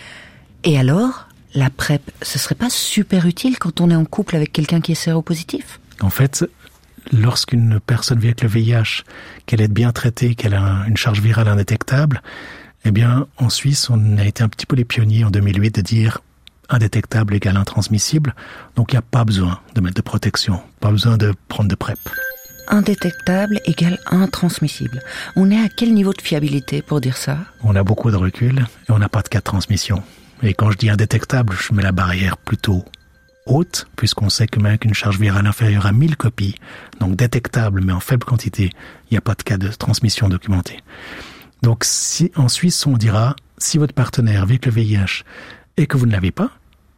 Et alors, la PrEP, ce serait pas super utile quand on est en couple avec quelqu'un qui est séropositif? En fait, lorsqu'une personne vit avec le VIH, qu'elle est bien traitée, qu'elle a une charge virale indétectable, eh bien, en Suisse, on a été un petit peu les pionniers en 2008 de dire indétectable égale intransmissible. Donc, il n'y a pas besoin de mettre de protection, pas besoin de prendre de PrEP. Indétectable égale intransmissible. On est à quel niveau de fiabilité pour dire ça? On a beaucoup de recul et on n'a pas de cas de transmission. Et quand je dis indétectable, je mets la barrière plutôt haute, puisqu'on sait que même qu'une charge virale inférieure à 1000 copies, donc détectable mais en faible quantité, il n'y a pas de cas de transmission documenté. Donc si en Suisse on dira, si votre partenaire vit avec le VIH et que vous ne l'avez pas,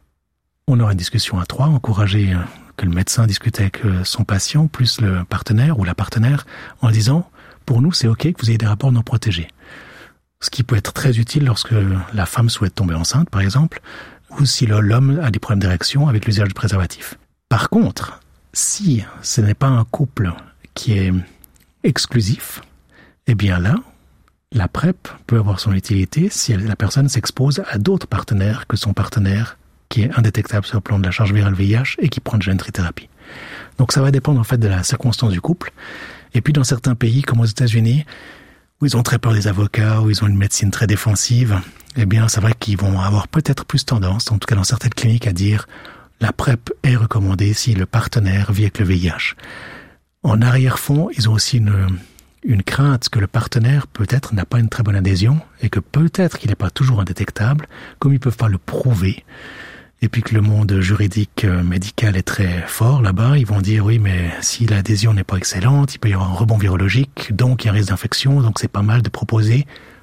on aura une discussion à 3, encourager que le médecin discute avec son patient, plus le partenaire ou la partenaire, en disant, pour nous c'est ok que vous ayez des rapports non protégés. Ce qui peut être très utile lorsque la femme souhaite tomber enceinte, par exemple, ou si l'homme a des problèmes d'érection avec l'usage du préservatif. Par contre, si ce n'est pas un couple qui est exclusif, eh bien là, la PrEP peut avoir son utilité si la personne s'expose à d'autres partenaires que son partenaire qui est indétectable sur le plan de la charge virale VIH et qui prend déjà une trithérapie. Donc ça va dépendre en fait de la circonstance du couple. Et puis dans certains pays, comme aux États-Unis, où ils ont très peur des avocats, où ils ont une médecine très défensive, eh bien c'est vrai qu'ils vont avoir peut-être plus tendance, en tout cas dans certaines cliniques, à dire la PrEP est recommandée si le partenaire vit avec le VIH. En arrière-fond, ils ont aussi une crainte que le partenaire peut-être n'a pas une très bonne adhésion et que peut-être qu'il n'est pas toujours indétectable, comme ils peuvent pas le prouver. Et puis que le monde juridique médical est très fort là-bas, ils vont dire oui, mais si l'adhésion n'est pas excellente, il peut y avoir un rebond virologique, donc il y a un risque d'infection, donc c'est pas mal de proposer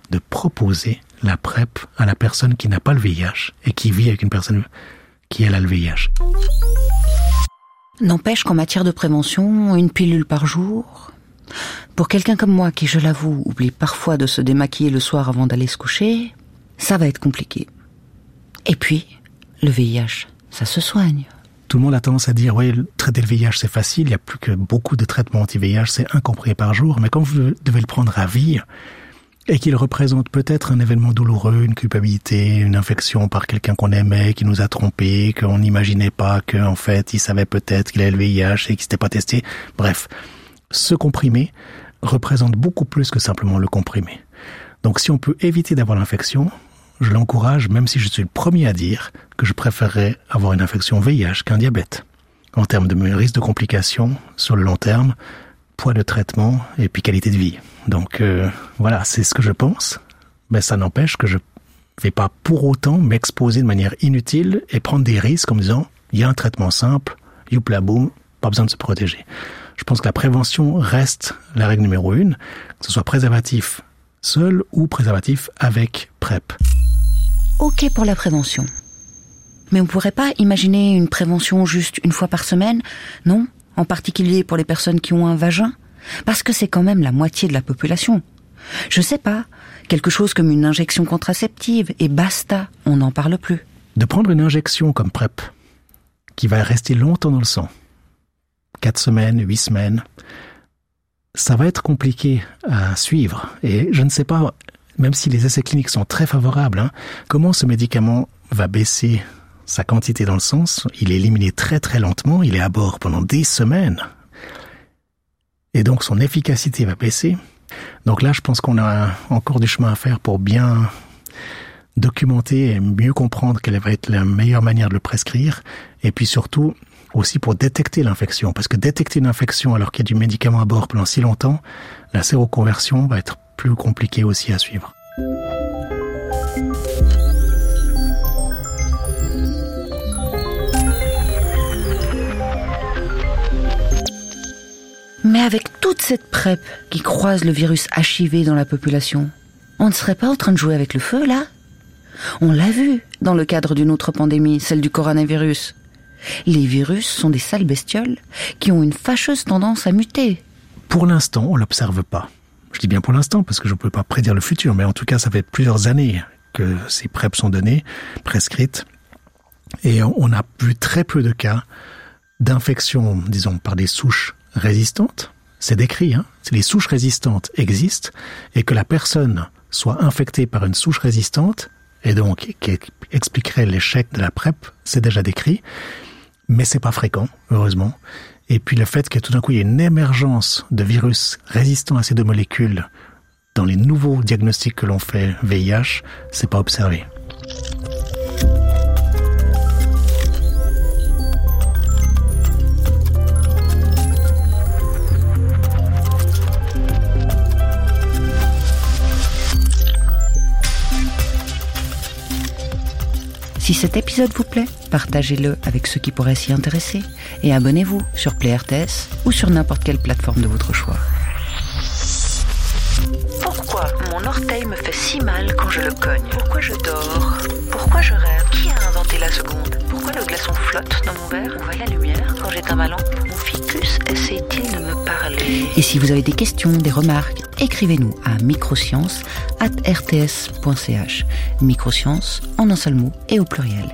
la PrEP à la personne qui n'a pas le VIH et qui vit avec une personne qui elle a le VIH. N'empêche qu'en matière de prévention, une pilule par jour, pour quelqu'un comme moi qui, je l'avoue, oublie parfois de se démaquiller le soir avant d'aller se coucher, ça va être compliqué. Et puis, le VIH, ça se soigne. Tout le monde a tendance à dire, oui, traiter le VIH c'est facile, il n'y a plus que beaucoup de traitements anti-VIH, c'est 1 comprimé par jour, mais quand vous devez le prendre à vie, et qu'il représente peut-être un événement douloureux, une culpabilité, une infection par quelqu'un qu'on aimait, qui nous a trompés, qu'on n'imaginait pas qu'en fait, il savait peut-être qu'il avait le VIH et qu'il s'était pas testé. Bref, ce comprimé représente beaucoup plus que simplement le comprimé. Donc si on peut éviter d'avoir l'infection, je l'encourage, même si je suis le premier à dire que je préférerais avoir une infection VIH qu'un diabète. En termes de risque de complications sur le long terme, poids de traitement et puis qualité de vie. Donc voilà, c'est ce que je pense. Mais ça n'empêche que je vais pas pour autant m'exposer de manière inutile et prendre des risques en me disant il y a un traitement simple, youpla boum, pas besoin de se protéger. Je pense que la prévention reste la règle numéro 1, que ce soit préservatif seul ou préservatif avec PrEP. Ok pour la prévention. Mais on pourrait pas imaginer une prévention juste une fois par semaine, non ? En particulier pour les personnes qui ont un vagin ? Parce que c'est quand même la moitié de la population. Je sais pas, quelque chose comme une injection contraceptive, et basta, on n'en parle plus. De prendre une injection comme PrEP, qui va rester longtemps dans le sang, 4 semaines, 8 semaines, ça va être compliqué à suivre. Et je ne sais pas, même si les essais cliniques sont très favorables, comment ce médicament va baisser sa quantité dans le sang. Il est éliminé très très lentement, il est à bord pendant des semaines. Et donc son efficacité va baisser. Donc là, je pense qu'on a encore du chemin à faire pour bien documenter et mieux comprendre quelle va être la meilleure manière de le prescrire. Et puis surtout, aussi pour détecter l'infection. Parce que détecter une infection alors qu'il y a du médicament à bord pendant si longtemps, la séroconversion va être plus compliquée aussi à suivre. Mais avec toute cette PrEP qui croise le virus HIV dans la population, on ne serait pas en train de jouer avec le feu, là ? On l'a vu dans le cadre d'une autre pandémie, celle du coronavirus. Les virus sont des sales bestioles qui ont une fâcheuse tendance à muter. Pour l'instant, on l'observe pas. Je dis bien pour l'instant parce que je ne peux pas prédire le futur, mais en tout cas, ça fait plusieurs années que ces PrEP sont données, prescrites, et on a vu très peu de cas d'infection, disons, par des souches résistantes. C'est décrit, les souches résistantes existent, et que la personne soit infectée par une souche résistante, et donc qui expliquerait l'échec de la PrEP, c'est déjà décrit, mais c'est pas fréquent, heureusement. Et puis le fait que tout d'un coup il y ait une émergence de virus résistants à ces deux molécules dans les nouveaux diagnostics que l'on fait VIH, c'est pas observé. Si cet épisode vous plaît, partagez-le avec ceux qui pourraient s'y intéresser et abonnez-vous sur Play RTS ou sur n'importe quelle plateforme de votre choix. Pourquoi mon orteil me fait si mal quand je le cogne ? Pourquoi je dors ? Pourquoi je rêve ? Qui a inventé la seconde ? Pourquoi le glaçon flotte dans mon verre ? Où va la lumière quand j'éteins ma lampe ? Mon ficus essaie-t-il de me parler ? Et si vous avez des questions, des remarques, écrivez-nous à microsciences@rts.ch. Microsciences en un seul mot et au pluriel.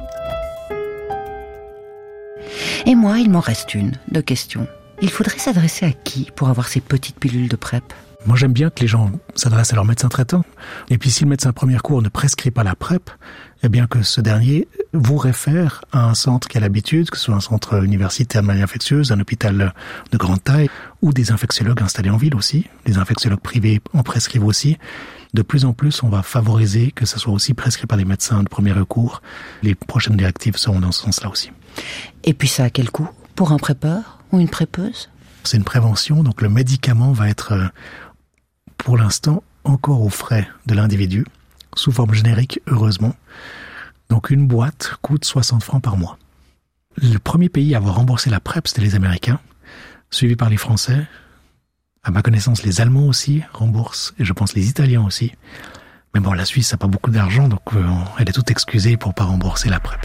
Et moi, il m'en reste une de question. Il faudrait s'adresser à qui pour avoir ces petites pilules de PrEP ? Moi, j'aime bien que les gens s'adressent à leur médecin traitant. Et puis, si le médecin premier cours ne prescrit pas la PrEP, eh bien que ce dernier vous réfère à un centre qui a l'habitude, que ce soit un centre universitaire de maladie infectieuse, un hôpital de grande taille, ou des infectiologues installés en ville aussi. Les infectiologues privés en prescrivent aussi. De plus en plus, on va favoriser que ce soit aussi prescrit par les médecins de premier recours. Les prochaines directives seront dans ce sens-là aussi. Et puis ça a quel coût pour un prépeur ou une prépeuse ? C'est une prévention, donc le médicament va être, pour l'instant, encore aux frais de l'individu, sous forme générique, heureusement. Donc une boîte coûte 60 francs par mois. Le premier pays à avoir remboursé la PrEP, c'était les Américains, suivi par les Français. À ma connaissance, les Allemands aussi remboursent, et je pense les Italiens aussi. Mais bon, la Suisse n'a pas beaucoup d'argent, donc elle est toute excusée pour pas rembourser la PrEP.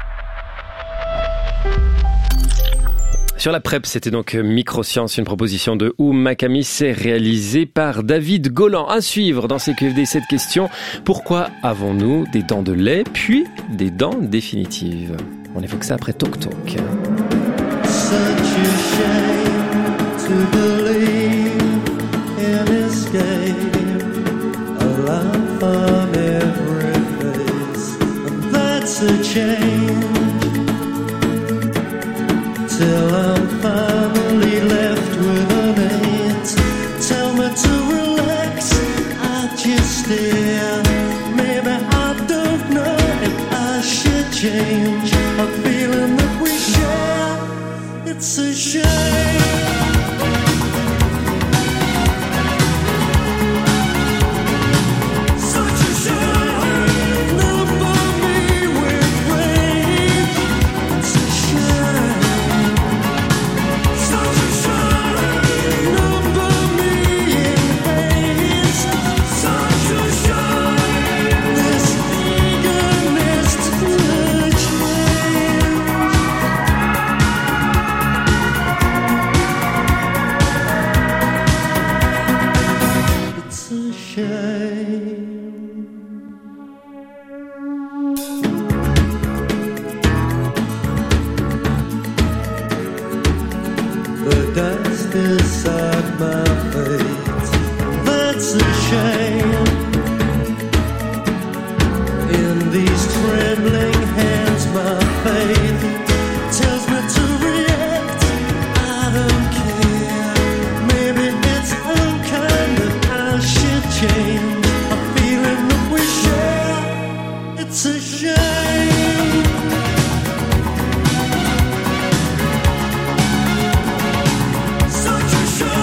Sur la PrEP, c'était donc Microscience, une proposition de Oum Makamis, réalisée par David Golan. À suivre dans CQFD cette question: pourquoi avons-nous des dents de lait puis des dents définitives? On évoque ça après Talk Talk. Such a shame to believe in escape, a laugh on every face, and that's a change. Till I'm finally left with an eight. Tell me to relax, I just stare. Maybe I don't know if I should change a feeling that we share. It's a shame. Such a shame.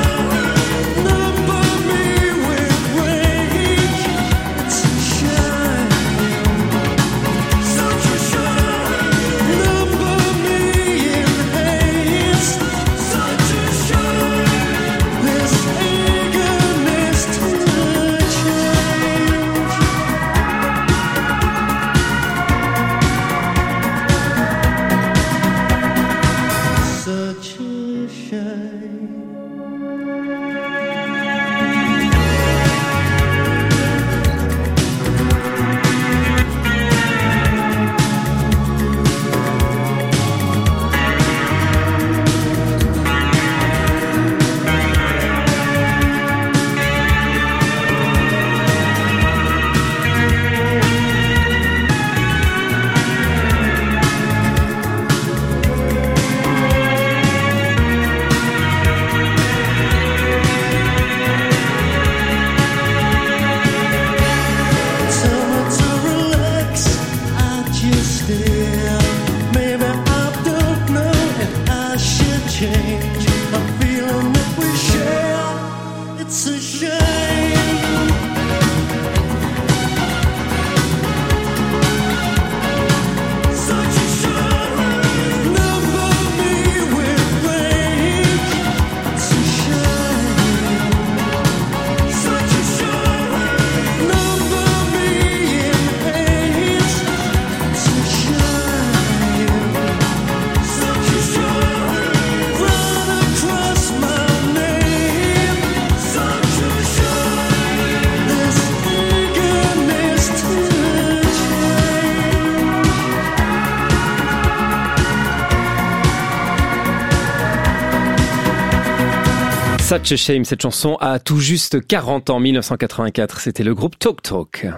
Such a Shame, cette chanson a tout juste 40 ans, 1984. C'était le groupe Talk Talk.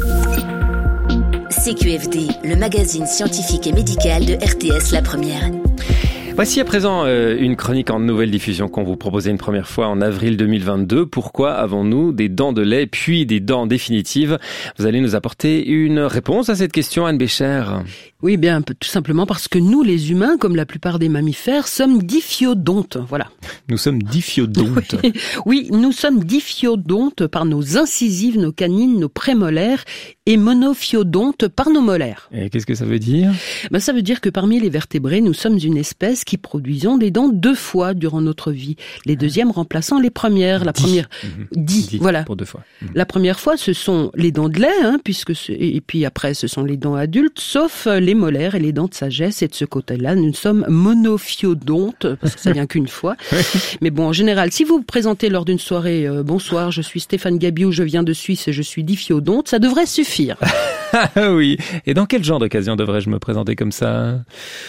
CQFD, le magazine scientifique et médical de RTS La Première. Voici à présent une chronique en nouvelle diffusion qu'on vous proposait une première fois en avril 2022. Pourquoi avons-nous des dents de lait puis des dents définitives ? Vous allez nous apporter une réponse à cette question, Anne Bécher. Oui, bien, tout simplement parce que nous, les humains, comme la plupart des mammifères, sommes diphyodontes. Voilà. Nous sommes diphyodontes. Oui, nous sommes diphyodontes par nos incisives, nos canines, nos prémolaires et monophyodontes par nos molaires. Et qu'est-ce que ça veut dire ? Ça veut dire que parmi les vertébrés, nous sommes une espèce qui produisons des dents 2 fois durant notre vie. Les deuxièmes remplaçant les premières. La première, 10, voilà. Pour 2 fois. La première fois, ce sont les dents de lait, et puis après, ce sont les dents adultes, sauf les molaires et les dents de sagesse. Et de ce côté-là, nous sommes monophyodontes, parce que ça vient qu'une fois. Mais bon, en général, si vous vous présentez lors d'une soirée, bonsoir, je suis Stéphane Gabiou, je viens de Suisse et je suis diphyodonte, ça devrait suffire. Ah oui. Et dans quel genre d'occasion devrais-je me présenter comme ça ?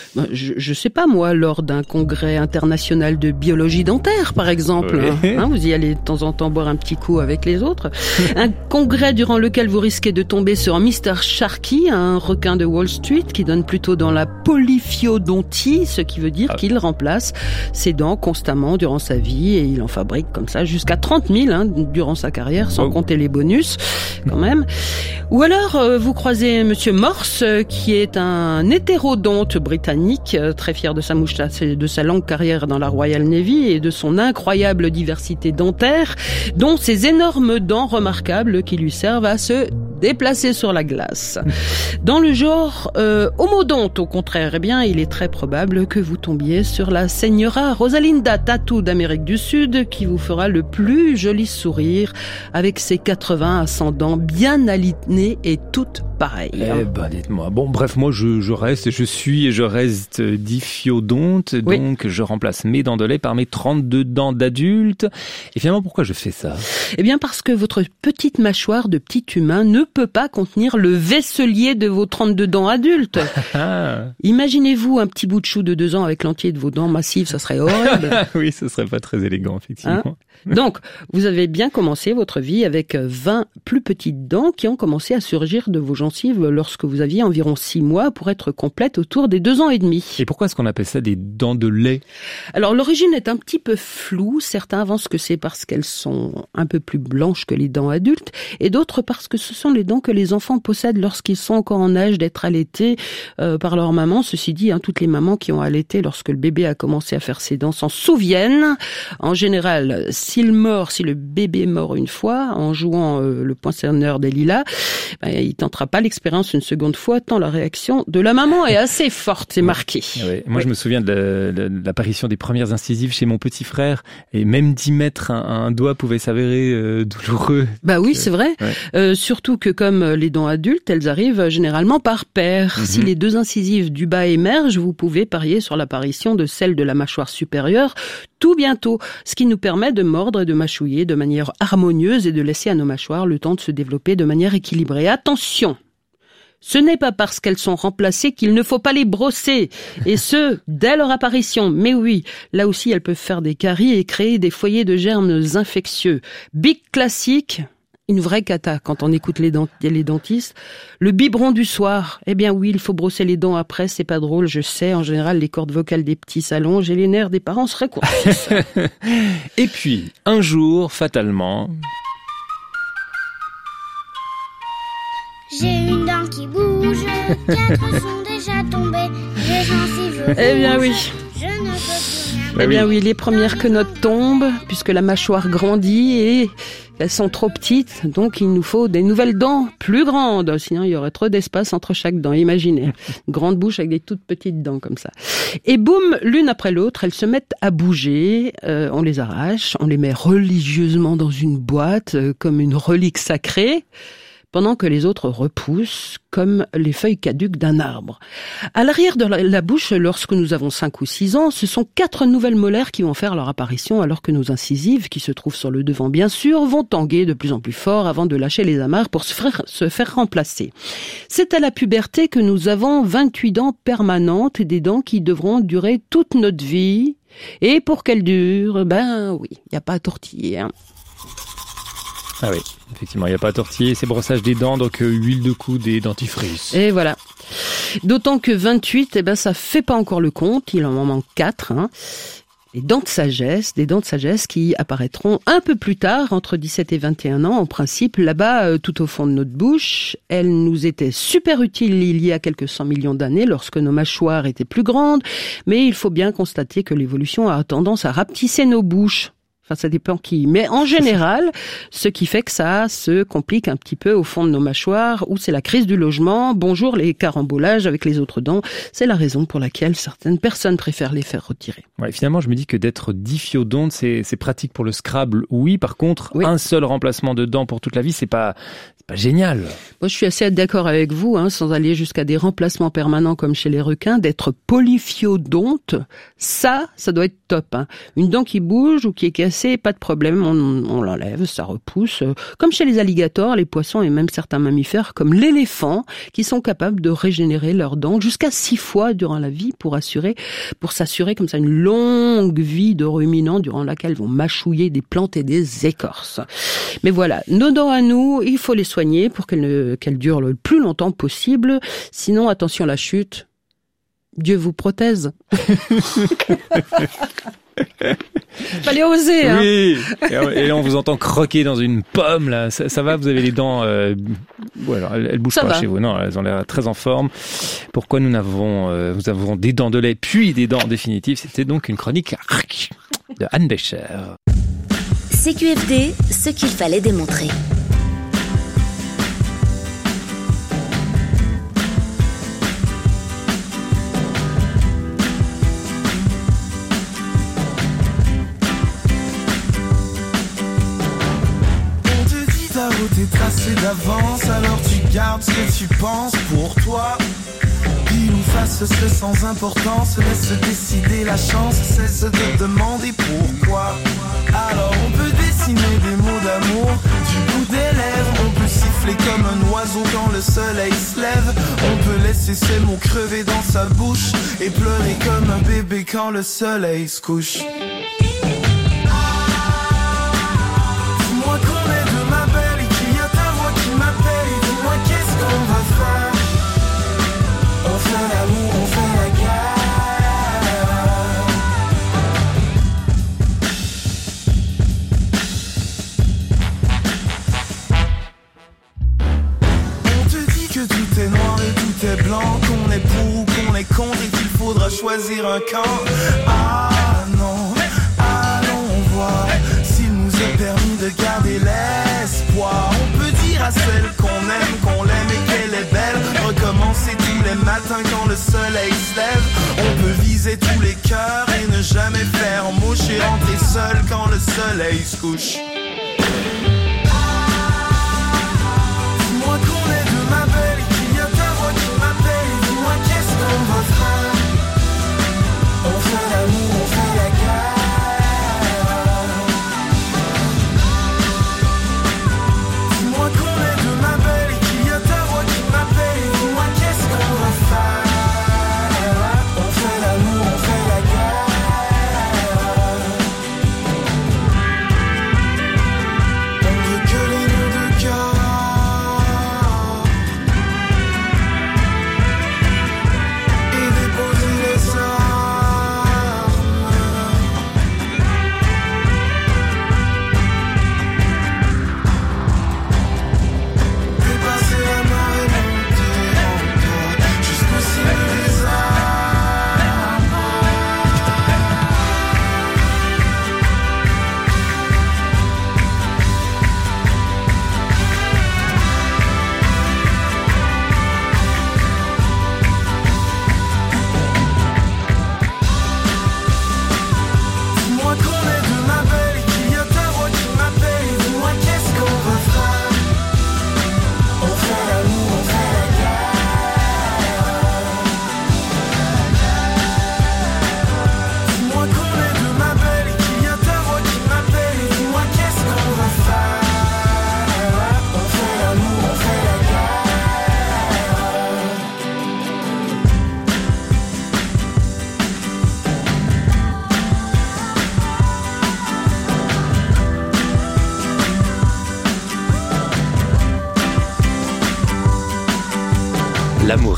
Je sais pas, moi, lors d'un congrès international de biologie dentaire, par exemple. Oui. Vous y allez de temps en temps boire un petit coup avec les autres. Un congrès durant lequel vous risquez de tomber sur Mr. Sharky, un requin de Wall Street qui donne plutôt dans la polyphyodontie, ce qui veut dire qu'il remplace ses dents constamment durant sa vie et il en fabrique comme ça jusqu'à 30 000 durant sa carrière, sans compter les bonus, quand même. Ou alors, vous croisez Monsieur Morse, qui est un hétérodonte britannique, très fier de sa moustache et de sa longue carrière dans la Royal Navy et de son incroyable diversité dentaire, dont ses énormes dents remarquables qui lui servent à se déplacer sur la glace. Dans le genre homodonte, au contraire, il est très probable que vous tombiez sur la Señora Rosalinda Tattoo d'Amérique du Sud, qui vous fera le plus joli sourire avec ses 80 à 100 dents bien alignées et toutes pareilles. Dites-moi. Bon, bref, moi, je reste diphyodonte, donc je remplace mes dents de lait par mes 32 dents d'adulte. Et finalement, pourquoi je fais ça ? Parce que votre petite mâchoire de petit humain ne peut pas contenir le vaisselier de vos 32 dents adultes. Imaginez-vous un petit bout de chou de 2 ans avec l'entier de vos dents massives, ça serait horrible. Oui, ce serait pas très élégant, effectivement. Donc, vous avez bien commencé votre vie avec 20 plus petites dents qui ont commencé à surgir de vos gencives lorsque vous aviez environ 6 mois pour être complète autour des 2 ans et demi. Et pourquoi est-ce qu'on appelle ça des dents de lait ? Alors, l'origine est un petit peu floue. Certains avancent que c'est parce qu'elles sont un peu plus blanches que les dents adultes et d'autres parce que ce sont les dents que les enfants possèdent lorsqu'ils sont encore en âge d'être allaités par leur maman. Ceci dit, toutes les mamans qui ont allaité lorsque le bébé a commencé à faire ses dents s'en souviennent. En général, si le bébé mord une fois en jouant le poinçonneur des lilas, il tentera pas l'expérience une seconde fois tant la réaction de la maman est assez forte et marquée. Oui. Moi, je me souviens de l'apparition des premières incisives chez mon petit frère et même d'y mettre un doigt pouvait s'avérer douloureux. C'est vrai. Ouais. Surtout que comme les dents adultes, elles arrivent généralement par paire. Si les 2 incisives du bas émergent, vous pouvez parier sur l'apparition de celle de la mâchoire supérieure tout bientôt, ce qui nous permet de mordre et de mâchouiller de manière harmonieuse et de laisser à nos mâchoires le temps de se développer de manière équilibrée. Attention, ce n'est pas parce qu'elles sont remplacées qu'il ne faut pas les brosser, et ce, dès leur apparition. Mais oui, là aussi elles peuvent faire des caries et créer des foyers de germes infectieux. Big classique, une vraie cata quand on écoute les dentistes. Le biberon du soir. Oui, il faut brosser les dents après, c'est pas drôle, je sais. En général, les cordes vocales des petits s'allongent et les nerfs des parents se raccourcissent. Et puis, un jour, fatalement... J'ai une dent qui bouge, 4 sont déjà tombées, les gencives oui. Je ne peux plus rien. Oui, les premières quenottes tombent, puisque la mâchoire grandit et elles sont trop petites, donc il nous faut des nouvelles dents plus grandes, sinon il y aurait trop d'espace entre chaque dent. Imaginez, une grande bouche avec des toutes petites dents comme ça. Et boum, l'une après l'autre, elles se mettent à bouger, on les arrache, on les met religieusement dans une boîte, comme une relique sacrée, pendant que les autres repoussent comme les feuilles caduques d'un arbre. À l'arrière de la bouche, lorsque nous avons 5 ou 6 ans, ce sont 4 nouvelles molaires qui vont faire leur apparition, alors que nos incisives, qui se trouvent sur le devant bien sûr, vont tanguer de plus en plus fort avant de lâcher les amarres pour se faire remplacer. C'est à la puberté que nous avons 28 dents permanentes et des dents qui devront durer toute notre vie, Et pour qu'elle dure, ben oui, il n'y a pas à tortiller. Hein. Ah oui, effectivement, il n'y a pas à tortiller, c'est brossage des dents, donc huile de coude et dentifrice. Et voilà. D'autant que 28, ça fait pas encore le compte, il en manque 4. Hein. Des dents de sagesse qui apparaîtront un peu plus tard, entre 17 et 21 ans, en principe, là-bas, tout au fond de notre bouche. Elles nous étaient super utiles il y a quelques 100 millions d'années, lorsque nos mâchoires étaient plus grandes, mais il faut bien constater que l'évolution a tendance à rapetisser nos bouches. Enfin, ça dépend qui. Mais en général, ce qui fait que ça se complique un petit peu au fond de nos mâchoires, où c'est la crise du logement. Bonjour les carambolages avec les autres dents. C'est la raison pour laquelle certaines personnes préfèrent les faire retirer. Ouais, finalement, je me dis que d'être diphyodonte, c'est pratique pour le Scrabble. Oui, par contre, un seul remplacement de dents pour toute la vie, c'est pas génial. Moi, je suis assez d'accord avec vous, sans aller jusqu'à des remplacements permanents comme chez les requins, d'être polyphyodonte, ça doit être top. Une dent qui bouge ou qui est cassée, pas de problème, on l'enlève, ça repousse. Comme chez les alligators, les poissons et même certains mammifères comme l'éléphant, qui sont capables de régénérer leurs dents jusqu'à 6 fois durant la vie pour s'assurer comme ça une longue vie de ruminants durant laquelle ils vont mâchouiller des plantes et des écorces. Mais voilà, nos dents à nous, il faut les soigner pour qu'elles durent le plus longtemps possible. Sinon, attention à la chute. Dieu vous prothèse. Fallait oser, hein. Oui. Et là, on vous entend croquer dans une pomme, là. Ça va, vous avez les dents, alors, elles bougent ça pas va. chez vous. Non, elles ont l'air très en forme. Pourquoi nous avons des dents de lait, puis des dents définitives? C'était donc une chronique de Anne Becher. CQFD, ce qu'il fallait démontrer. T'es tracé d'avance, alors tu gardes ce que tu penses pour toi. Pile ou face, ce sans importance, laisse décider la chance, cesse de demander pourquoi. Alors on peut dessiner des mots d'amour du bout des lèvres, on peut siffler comme un oiseau quand le soleil se lève, on peut laisser ces mots crever dans sa bouche et pleurer comme un bébé quand le soleil se couche. Qu'on est pour ou qu'on est contre et qu'il faudra choisir un camp. Ah non, allons voir s'il nous est permis de garder l'espoir. On peut dire à celle qu'on l'aime et qu'elle est belle, recommencer tous les matins quand le soleil se lève. On peut viser tous les cœurs et ne jamais faire mouche et rentrer seul quand le soleil se couche.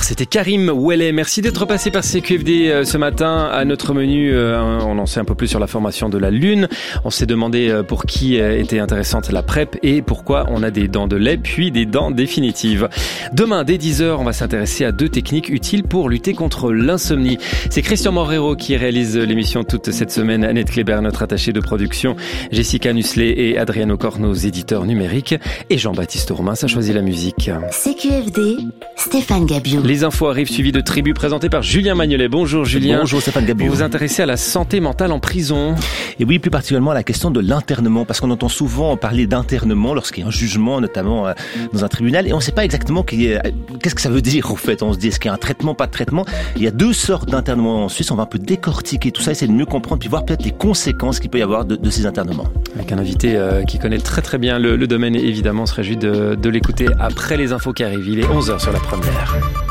d'amour. C'était Karim Ouellet. Merci d'être passé par CQFD ce matin. À notre menu, on en sait un peu plus sur la formation de la Lune. On s'est demandé pour qui était intéressante la PrEP et pourquoi on a des dents de lait puis des dents définitives. Demain, dès 10h, on va s'intéresser à 2 techniques utiles pour lutter contre l'insomnie. C'est Christian Morero qui réalise l'émission toute cette semaine. Annette Kléber, notre attachée de production. Jessica Nusselet et Adriano Cor, nos éditeurs numériques. Et Jean-Baptiste Romain, ça choisit la musique. CQFD, Stéphane Gabiou. Les infos arrivent suivies de Tribu présentées par Julien Magnolet. Bonjour Julien. Bonjour Stéphane Gabiou. Vous vous intéressez à la santé mentale en prison. Et oui, plus particulièrement à la question de l'internement, parce qu'on entend souvent parler d'internement lorsqu'il y a un jugement, notamment dans un tribunal, et on ne sait pas exactement qu'est-ce que ça veut dire en fait. On se dit, est-ce qu'il y a un traitement, pas de traitement? Il y a 2 sortes d'internement en Suisse, on va un peu décortiquer tout ça, essayer de mieux comprendre, puis voir peut-être les conséquences qu'il peut y avoir de ces internements. Avec un invité qui connaît très très bien le domaine, évidemment, on se réjouit de l'écouter après les infos qui arrivent. Il est 11h sur la première.